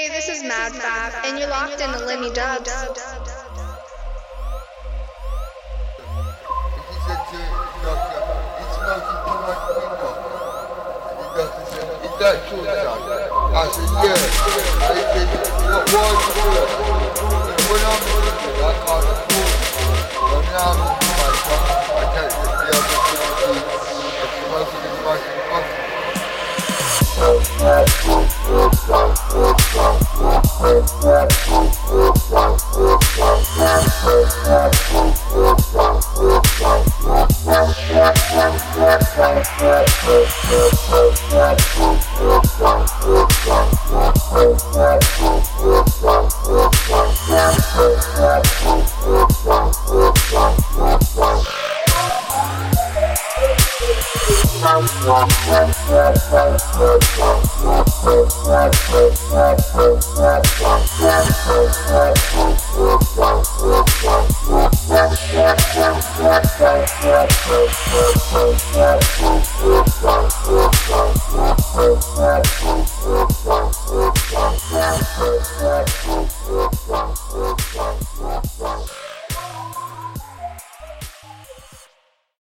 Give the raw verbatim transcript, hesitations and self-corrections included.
Hey, this is MadFab, and you're locked in the Lemmy Dubs. I said, yeah. They said, what was the word? When I'm looking, I can't afford it. But now I'm in my son, I take the opportunity of smoking as much as possible. Wow.